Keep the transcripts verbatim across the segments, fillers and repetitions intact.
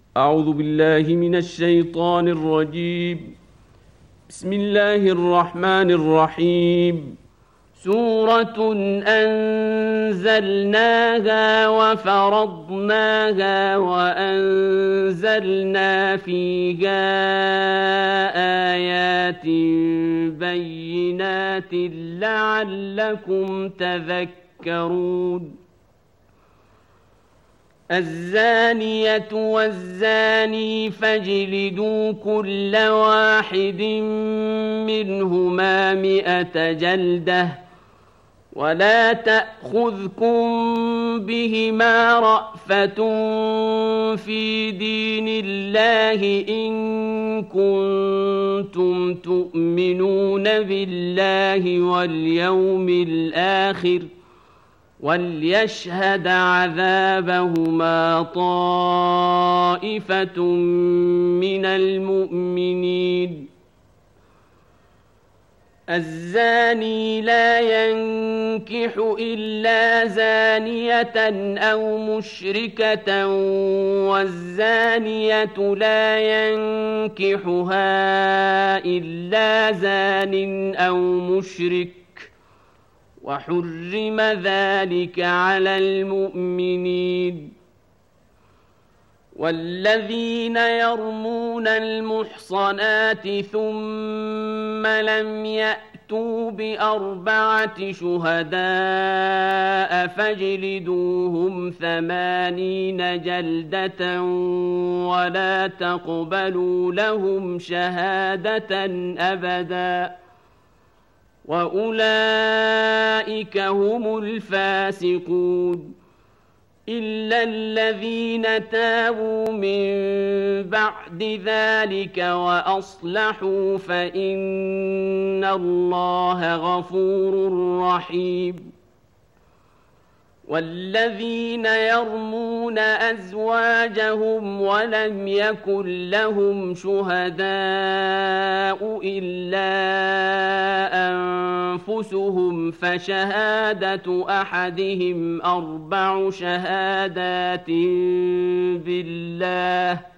أعوذ بالله من الشيطان الرجيم. بسم الله الرحمن الرحيم. سورة أنزلناها وفرضناها وأنزلنا فيها آيات بينات لعلكم تذكرون. الزانية والزاني فاجلدوا كل واحد منهما مئة جلدة ولا تأخذكم بهما رأفة في دين الله إن كنتم تؤمنون بالله واليوم الآخر وليشهد عذابهما طائفة من المؤمنين. الزاني لا ينكح إلا زانية أو مشركة والزانية لا ينكحها إلا زان أو مشرك وحرم ذلك على المؤمنين. والذين يرمون المحصنات ثم لم يأتوا بأربعة شهداء فاجلدوهم ثمانين جلدة ولا تقبلوا لهم شهادة أبداً وأولئك هم الفاسقون. إلا الذين تابوا من بعد ذلك وأصلحوا فإن الله غفور رحيم. والذين يرمون أزواجهم ولم يكن لهم شهداء إلا أنفسهم فشهادة أحدهم أربع شهادات بالله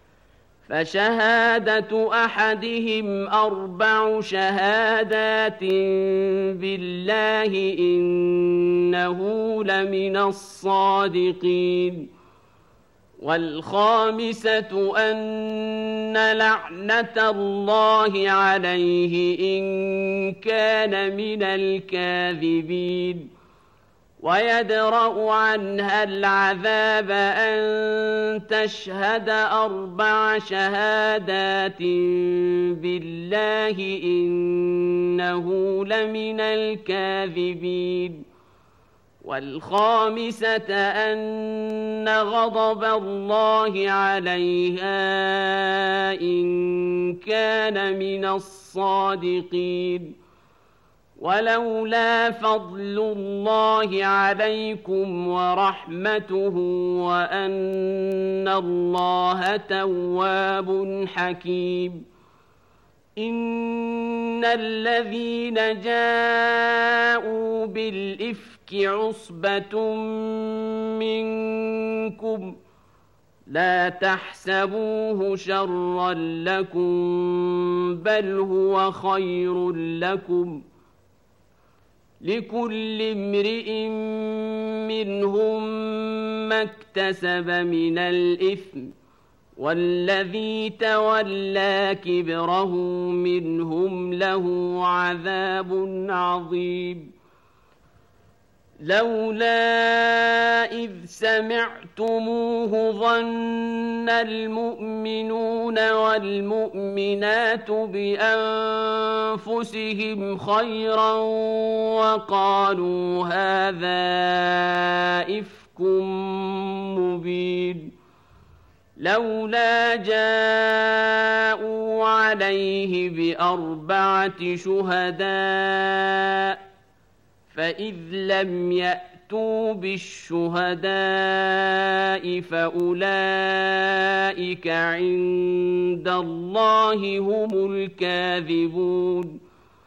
فشهادة أحدهم أربع شهادات بالله إنه لمن الصادقين. والخامسة أن لعنة الله عليه إن كان من الكاذبين. ويدرأ عنها العذاب أن تشهد أربع شهادات بالله إنه لمن الكاذبين. والخامسة أن غضب الله عليها إن كان من الصادقين. ولولا فضل الله عليكم ورحمته وأن الله تواب حكيم. إن الذين جاءوا بالإفك عصبة منكم لا تحسبوه شرا لكم بل هو خير لكم. لكل امرئ منهم ما اكتسب من الإثم والذي تولى كبره منهم له عذاب عظيم. لولا إذ سمعتموه ظن المؤمنون والمؤمنات بأنفسهم خيرا وقالوا هذا إفك مبين. لولا جاءوا عليه بأربعة شهداء فإذ لم يأتوا بالشهداء فأولئك عند الله هم الكاذبون.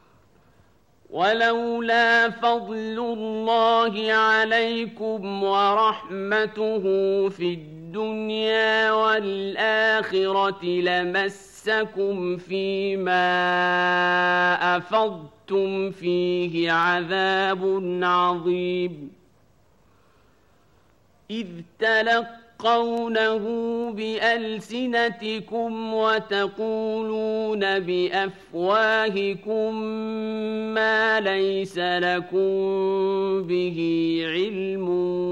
ولولا فضل الله عليكم ورحمته في الدنيا والآخرة لمسكم فيما أفضتم فيه عذاب عظيم إذ تلقونه بألسنتكم وتقولون بأفواهكم ما ليس لكم به علم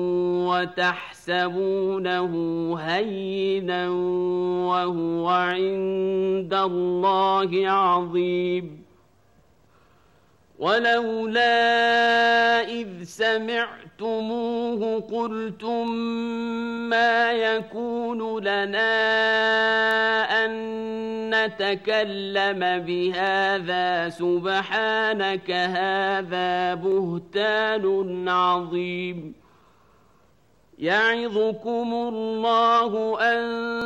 وتحسبونه هينا وهو عند الله عظيم ولولا إذ سمعتموه قلتم ما يكون لنا أن نتكلم بهذا سبحانك هذا بهتان عظيم يعظكم الله أن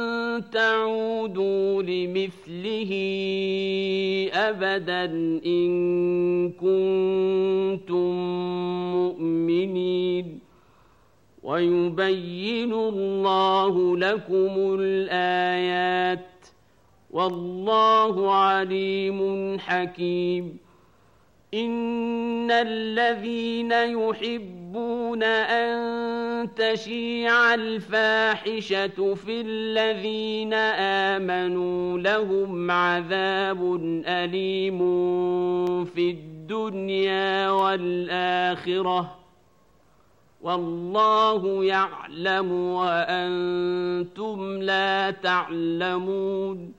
تعودوا لمثله أبدا إن كنتم مؤمنين ويبين الله لكم الآيات والله عليم حكيم إن الذين يحبون أن تشيع الفاحشة في الذين آمنوا لهم عذاب أليم في الدنيا والآخرة والله يعلم وأنتم لا تعلمون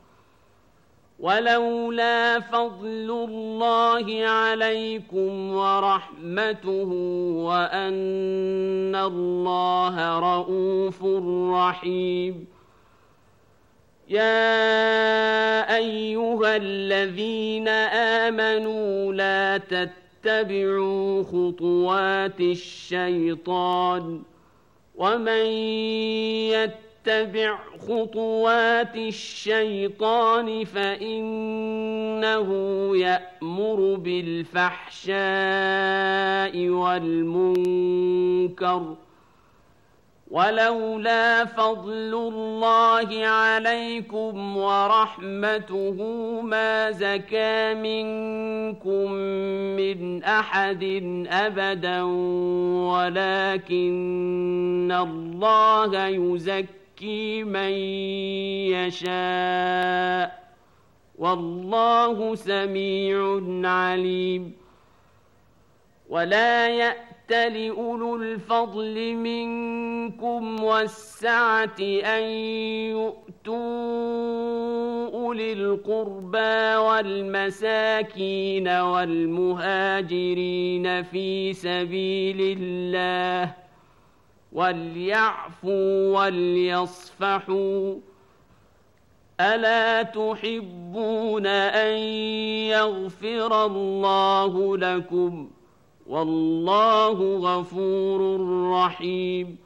ولولا فضل الله عليكم ورحمته وأن الله رءوف رحيم يا أيها الذين آمنوا لا تتبعوا خطوات الشيطان ومن يتبع اتبع خطوات الشيطان فإنه يأمر بالفحشاء والمنكر ولولا فضل الله عليكم ورحمته ما زكى منكم من أحد أبدا ولكن الله يزكي من يشاء والله سميع عليم ولا يأتل أولو الفضل منكم والسعة أن يؤتوا أولي القربى والمساكين والمهاجرين في سبيل الله وليعفوا وليصفحوا ألا تحبون أن يغفر الله لكم والله غفور رحيم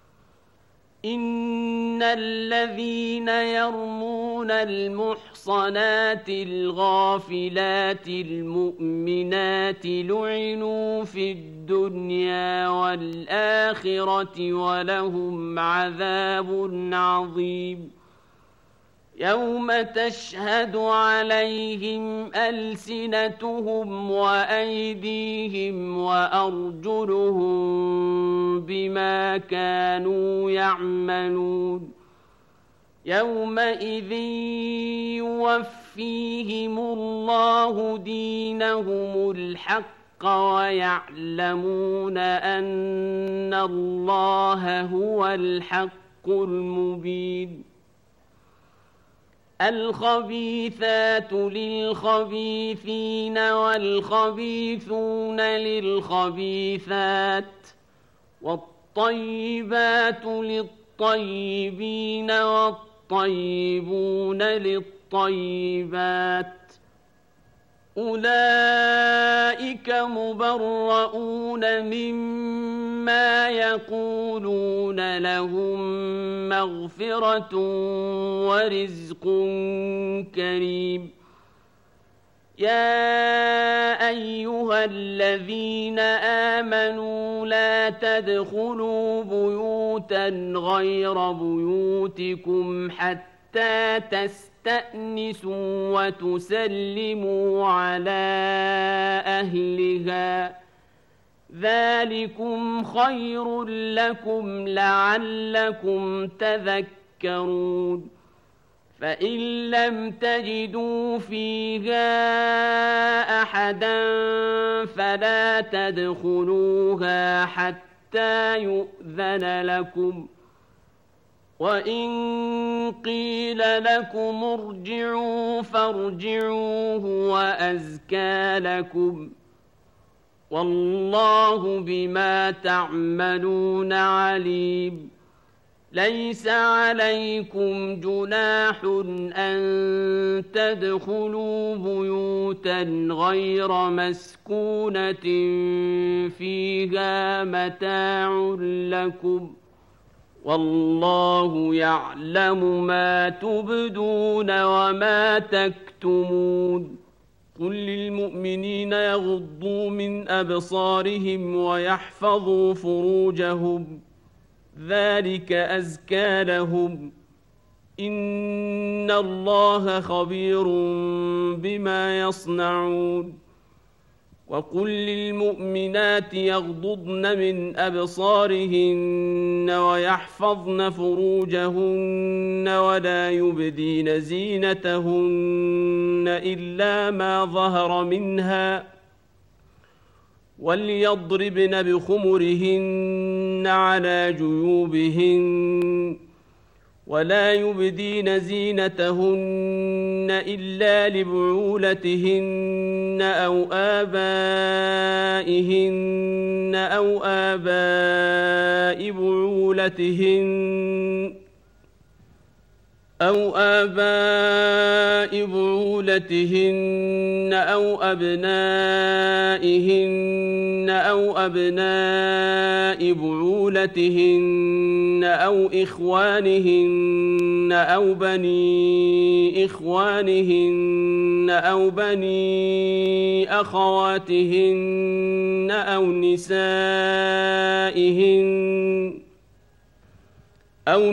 إن الذين يرمون المحصنات الغافلات المؤمنات لعنوا في الدنيا والآخرة ولهم عذاب عظيم يوم تشهد عليهم ألسنتهم وأيديهم وأرجلهم بما كانوا يعملون يومئذ يوفيهم الله دينهم الحق ويعلمون أن الله هو الحق المبين الخبيثات للخبيثين والخبيثون للخبيثات والطيبات للطيبين والطيبون للطيبات أولئك مبرؤون مما يقولون لهم مغفرة ورزق كريم يا أيها الذين آمنوا لا تدخلوا بيوتا غير بيوتكم حتى تستأنسوا وتسلموا على أهلها ذلكم خير لكم لعلكم تذكرون فإن لم تجدوا فيها أحدا فلا تدخلوها حتى يؤذن لكم وإن قيل لكم ارجعوا فارجعوا هو أزكى لكم والله بما تعملون عليم ليس عليكم جناح أن تدخلوا بيوتا غير مسكونة فيها متاع لكم والله يعلم ما تبدون وما تكتمون قل للمؤمنين يغضوا من أبصارهم ويحفظوا فروجهم ذلك أزكى لهم إن الله خبير بما يصنعون وقل للمؤمنات يغضضن من أبصارهن ويحفظن فروجهن ولا يبدين زينتهن إلا ما ظهر منها وليضربن بخمرهن على جيوبهن ولا يبدين زينتهن إلا لبعولتهن أو آبائهن أو آباء بعولتهن أو آباء بعولتهن أو أبنائهن أو أبناء بعولتهن أو إخوانهن أو بني إخوانهن أو بني أخواتهن أو نسائهن أو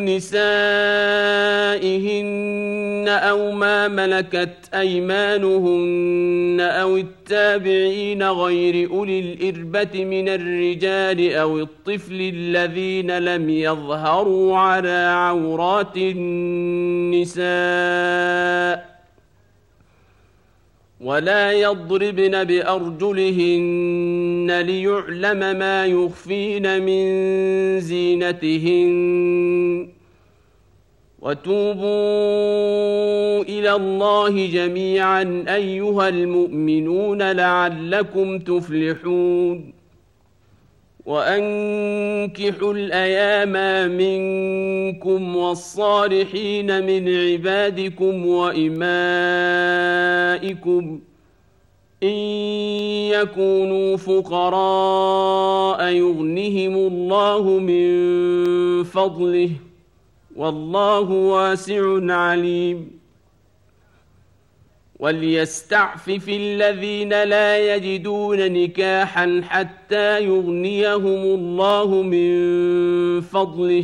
نسائهن أو ما ملكت أيمانهن أو التابعين غير أولي الإربة من الرجال أو الطفل الذين لم يظهروا على عورات النساء ولا يضربن بأرجلهن ليعلم ما يخفين من زينتهن وتوبوا إلى الله جميعا أيها المؤمنون لعلكم تفلحون وأنكحوا الأيام منكم والصالحين من عبادكم وإمائكم إن يكونوا فقراء يغنهم الله من فضله والله واسع عليم وليستعفف الذين لا يجدون نكاحا حتى يغنيهم الله من فضله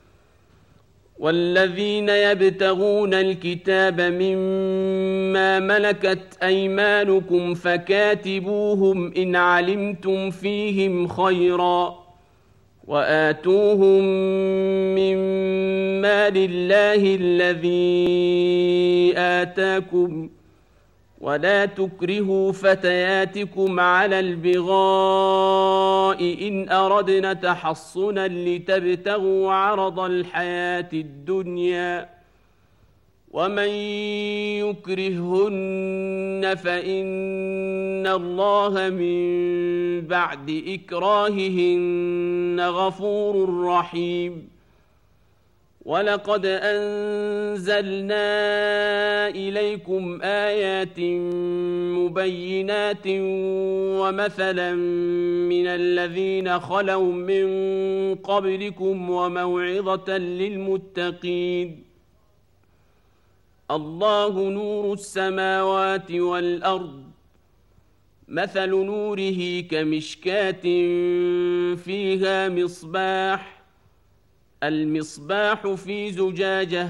والذين يبتغون الكتاب مما ملكت أيمانكم فكاتبوهم إن علمتم فيهم خيرا وآتوهم من مال الله الذي آتاكم ولا تكرهوا فتياتكم على البغاء إن أردنا تحصنا لتبتغوا عرض الحياة الدنيا ومن يكرهن فإن الله من بعد إكراههن غفور رحيم ولقد أنزلنا إليكم آيات مبينات ومثلا من الذين خلوا من قبلكم وموعظة للمتقين الله نور السماوات والأرض مثل نوره كمشكاة فيها مصباح المصباح في زجاجة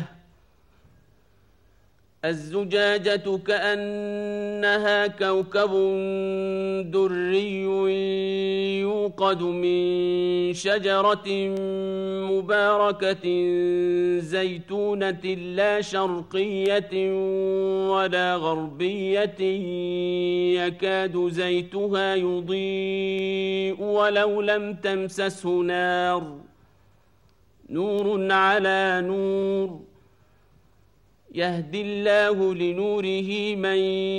الزجاجة كأنها كوكب دري يوقد من شجرة مباركة زيتونة لا شرقية ولا غربية يكاد زيتها يضيء ولو لم تمسسه نار نور على نور يهدي الله لنوره من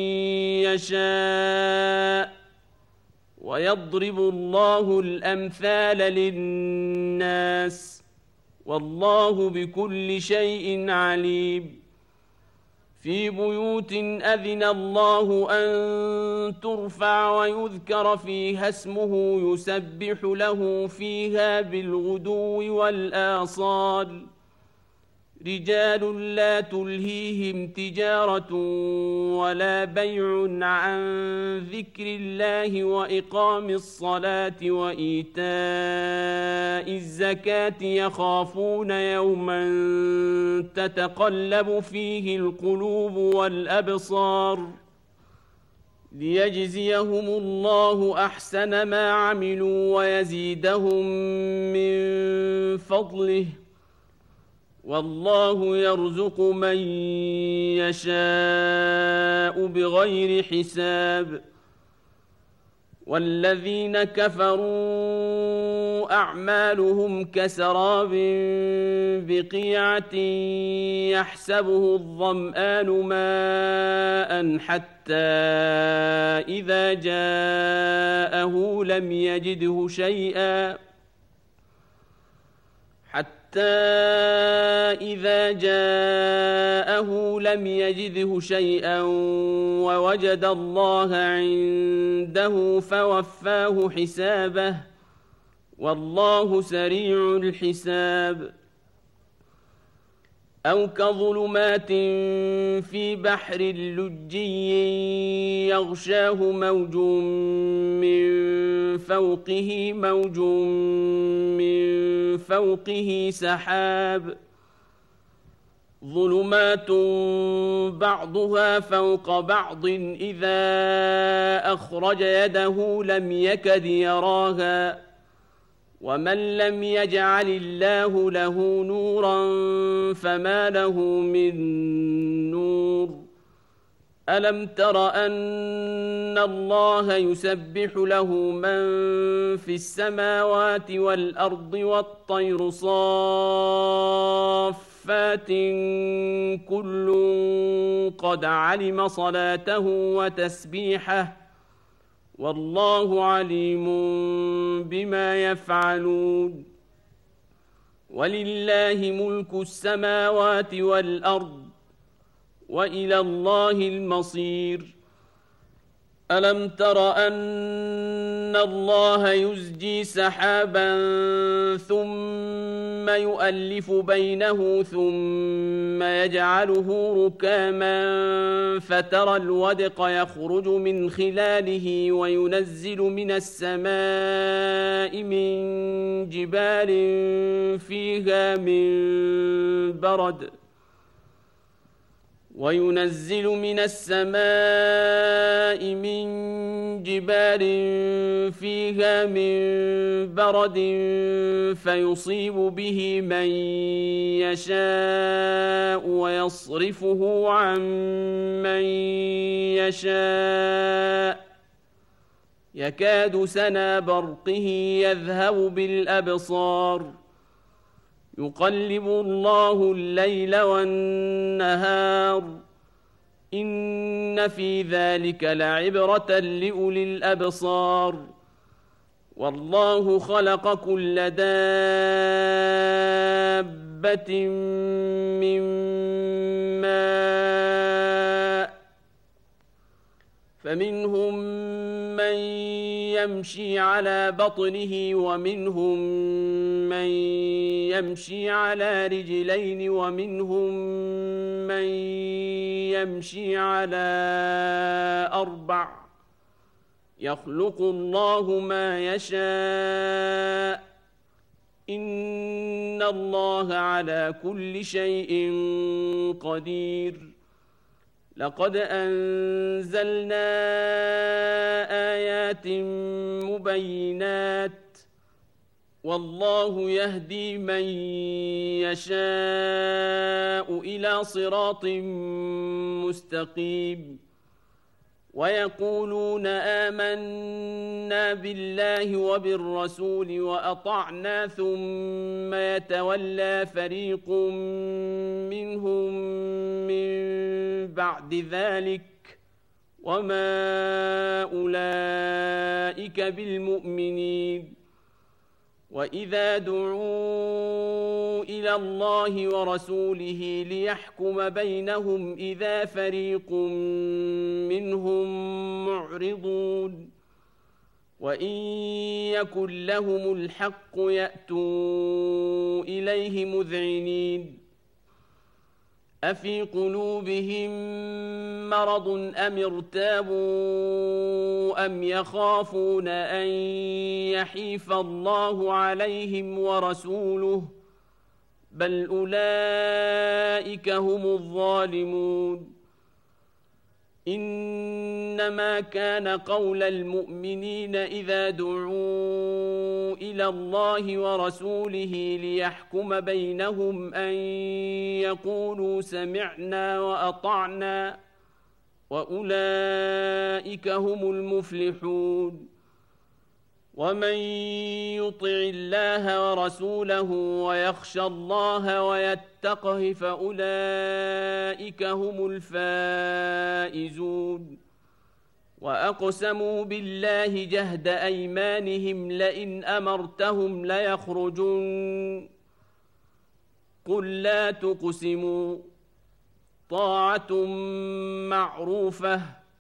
يشاء ويضرب الله الأمثال للناس والله بكل شيء عليم في بيوت أذن الله أن ترفع ويذكر فيها اسمه يسبح له فيها بالغدو والآصال رجال لا تلهيهم تجارة ولا بيع عن ذكر الله وإقام الصلاة وإيتاء الزكاة يخافون يوما تتقلب فيه القلوب والأبصار ليجزيهم الله أحسن ما عملوا ويزيدهم من فضله والله يرزق من يشاء بغير حساب والذين كفروا أعمالهم كسراب بقيعة يحسبه الظمآن ماء حتى إذا جاءه لم يجده شيئا حتى إذا جاءه لم يجده شيئا ووجد الله عنده فوفاه حسابه والله سريع الحساب أو كظلمات في بحر لجي يغشاه موج من فوقه موج من فوقه سحاب ظلمات بعضها فوق بعض إذا أخرج يده لم يكد يراها ومن لم يجعل الله له نورا فما له من نور ألم تر أن الله يسبح له من في السماوات والأرض والطير صافات كل قد علم صلاته وتسبيحه والله عليم بما يفعلون ولله ملك السماوات والأرض وإلى الله المصير ألم تر أن الله يزجي سحابا ثم يؤلف بينه ثم يجعله ركاما فترى الودق يخرج من خلاله وينزل من السماء من جبال فيها من برد وينزل من السماء من جبال فيها من برد فيصيب به من يشاء ويصرفه عن من يشاء يكاد سنا برقه يذهب بالأبصار يقلب الله الليل والنهار إن في ذلك لعبرة لأولي الأبصار والله خلق كل دابة من ماء فمنهم من يمشي على بطنه ومنهم من يمشي على رجلين ومنهم من يمشي على أربع يخلق الله ما يشاء إن الله على كل شيء قدير لقد أنزلنا آيات مبينات والله يهدي من يشاء إلى صراط مستقيم ويقولون آمنا بالله وبالرسول وأطعنا ثم يتولى فريق منهم من بعد ذلك وما أولئك بالمؤمنين وإذا دعوا إلى الله ورسوله ليحكم بينهم إذا فريق منهم معرضون وإن يكن لهم الحق يأتوا إليه مذعنين أفي قلوبهم مرض أم ارتابوا أم يخافون أن يحيف الله عليهم ورسوله بل أولئك هم الظالمون إنما كان قول المؤمنين إذا دعوا إلى الله ورسوله ليحكم بينهم أن يقولوا سمعنا وأطعنا وأولئك هم المفلحون ومن يطع الله ورسوله ويخشى الله ويتقه فأولئك هم الفائزون وأقسموا بالله جهد أيمانهم لئن أمرتهم ليخرجون قل لا تقسموا طاعة معروفة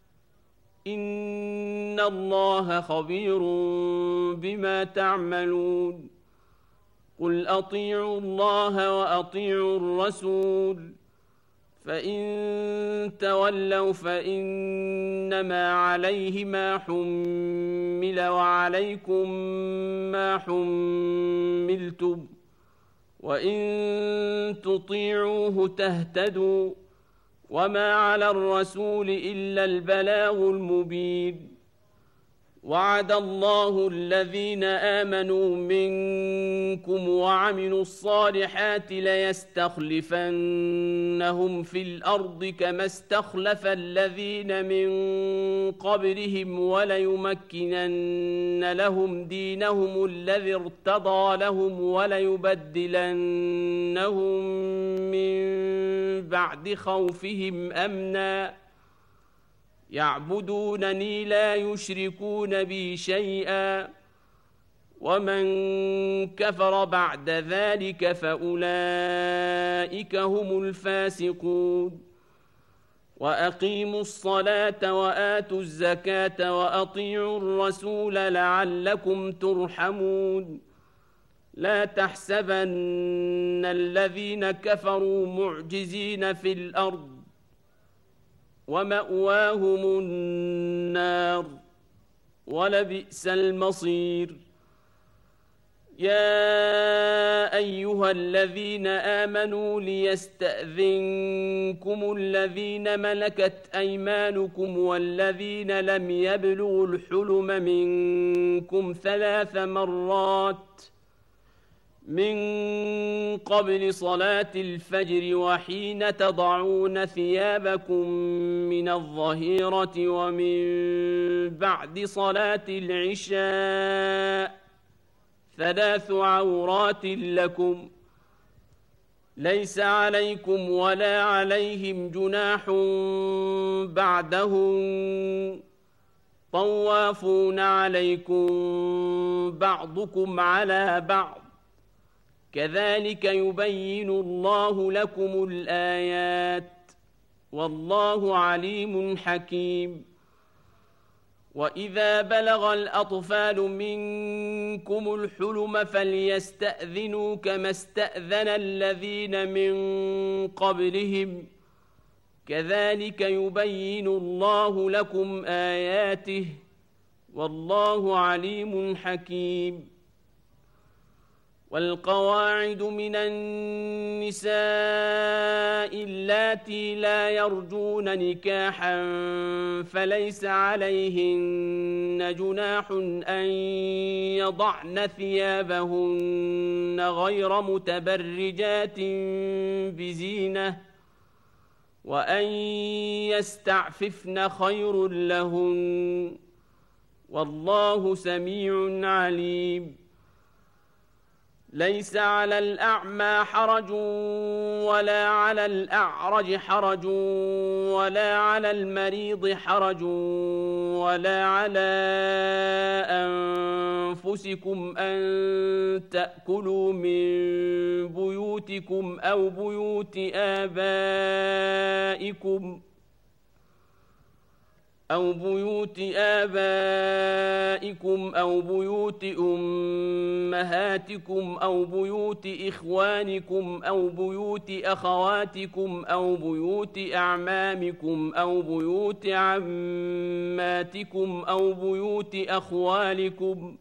إن الله خبير بما تعملون قل أطيعوا الله وأطيعوا الرسول فإن تولوا فإنما عليه ما حمل وعليكم ما حملتم وإن تطيعوه تهتدوا وما على الرسول إلا البلاغ المبين وعد الله الذين آمنوا منكم وعملوا الصالحات ليستخلفنهم في الأرض كما استخلف الذين من قبلهم وليمكنن لهم دينهم الذي ارتضى لهم وليبدلنهم من بعد خوفهم أمنا يعبدونني لا يشركون بي شيئا ومن كفر بعد ذلك فأولئك هم الفاسقون وأقيموا الصلاة وآتوا الزكاة وأطيعوا الرسول لعلكم ترحمون لا تحسبن الذين كفروا معجزين في الأرض ومأواهم النار ولبئس المصير يا أيها الذين آمنوا ليستأذنكم الذين ملكت أيمانكم والذين لم يبلغوا الحلم منكم ثلاث مرات من قبل صلاة الفجر وحين تضعون ثيابكم من الظهيرة ومن بعد صلاة العشاء ثلاث عورات لكم ليس عليكم ولا عليهم جناح بعدهم طوافون عليكم بعضكم على بعض كذلك يبين الله لكم الآيات والله عليم حكيم وإذا بلغ الأطفال منكم الحلم فليستأذنوا كما استأذن الذين من قبلهم كذلك يبين الله لكم آياته والله عليم حكيم. والقواعد من النساء اللاتي لا يرجون نكاحا فليس عليهن جناح أن يضعن ثيابهن غير متبرجات بزينة وأن يستعففن خير لهن والله سميع عليم. ليس على الأعمى حرج ولا على الأعرج حرج ولا على المريض حرج ولا على أنفسكم أن تأكلوا من بيوتكم أو بيوت آبائكم أو بيوت آبائكم أو بيوت أمهاتكم أو بيوت إخوانكم أو بيوت أخواتكم أو بيوت أعمامكم أو بيوت عماتكم أو بيوت أخوالكم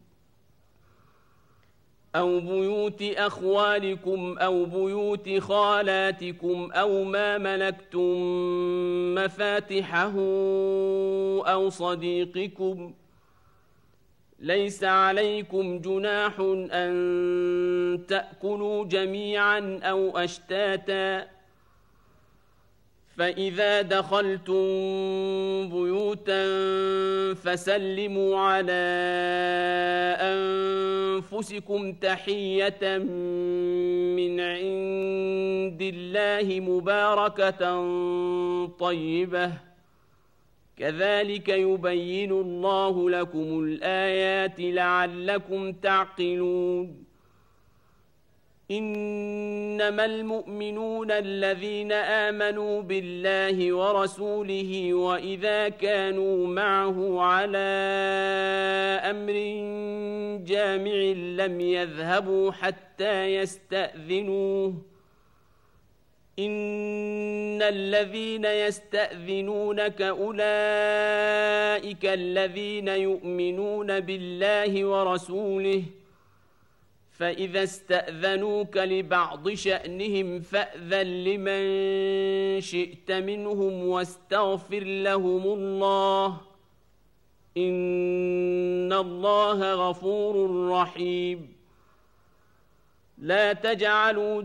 أو بيوت أخوالكم أو بيوت خالاتكم أو ما ملكتم مفاتحه أو صديقكم. ليس عليكم جناح أن تأكلوا جميعا أو أشتاتا فإذا دخلتم بيوتا فسلموا على أنفسكم تحية من عند الله مباركة طيبة كذلك يبين الله لكم الآيات لعلكم تعقلون. إنما المؤمنون الذين آمنوا بالله ورسوله وإذا كانوا معه على أمر جامع لم يذهبوا حتى يستأذنوه. إن الذين يستأذنونك أولئك الذين يؤمنون بالله ورسوله فإذا استأذنوك لبعض شأنهم فأذن لمن شئت منهم واستغفر لهم الله إن الله غفور رحيم. لا تجعلوا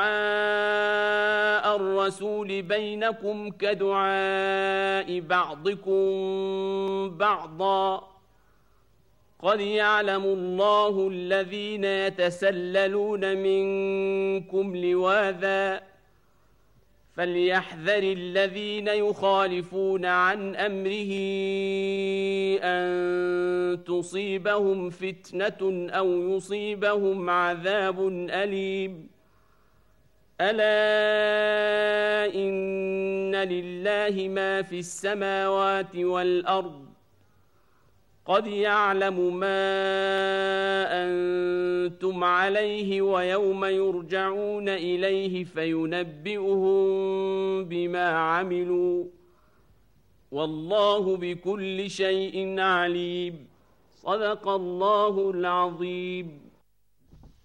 دعاء الرسول بينكم كدعاء بعضكم بعضا قد يعلم الله الذين يتسللون منكم لواذا فليحذر الذين يخالفون عن أمره أن تصيبهم فتنة أو يصيبهم عذاب أليم. ألا إن لله ما في السماوات والأرض قد يعلم ما أنتم عليه ويوم يرجعون إليه فينبئهم بما عملوا والله بكل شيء عليم. صدق الله العظيم.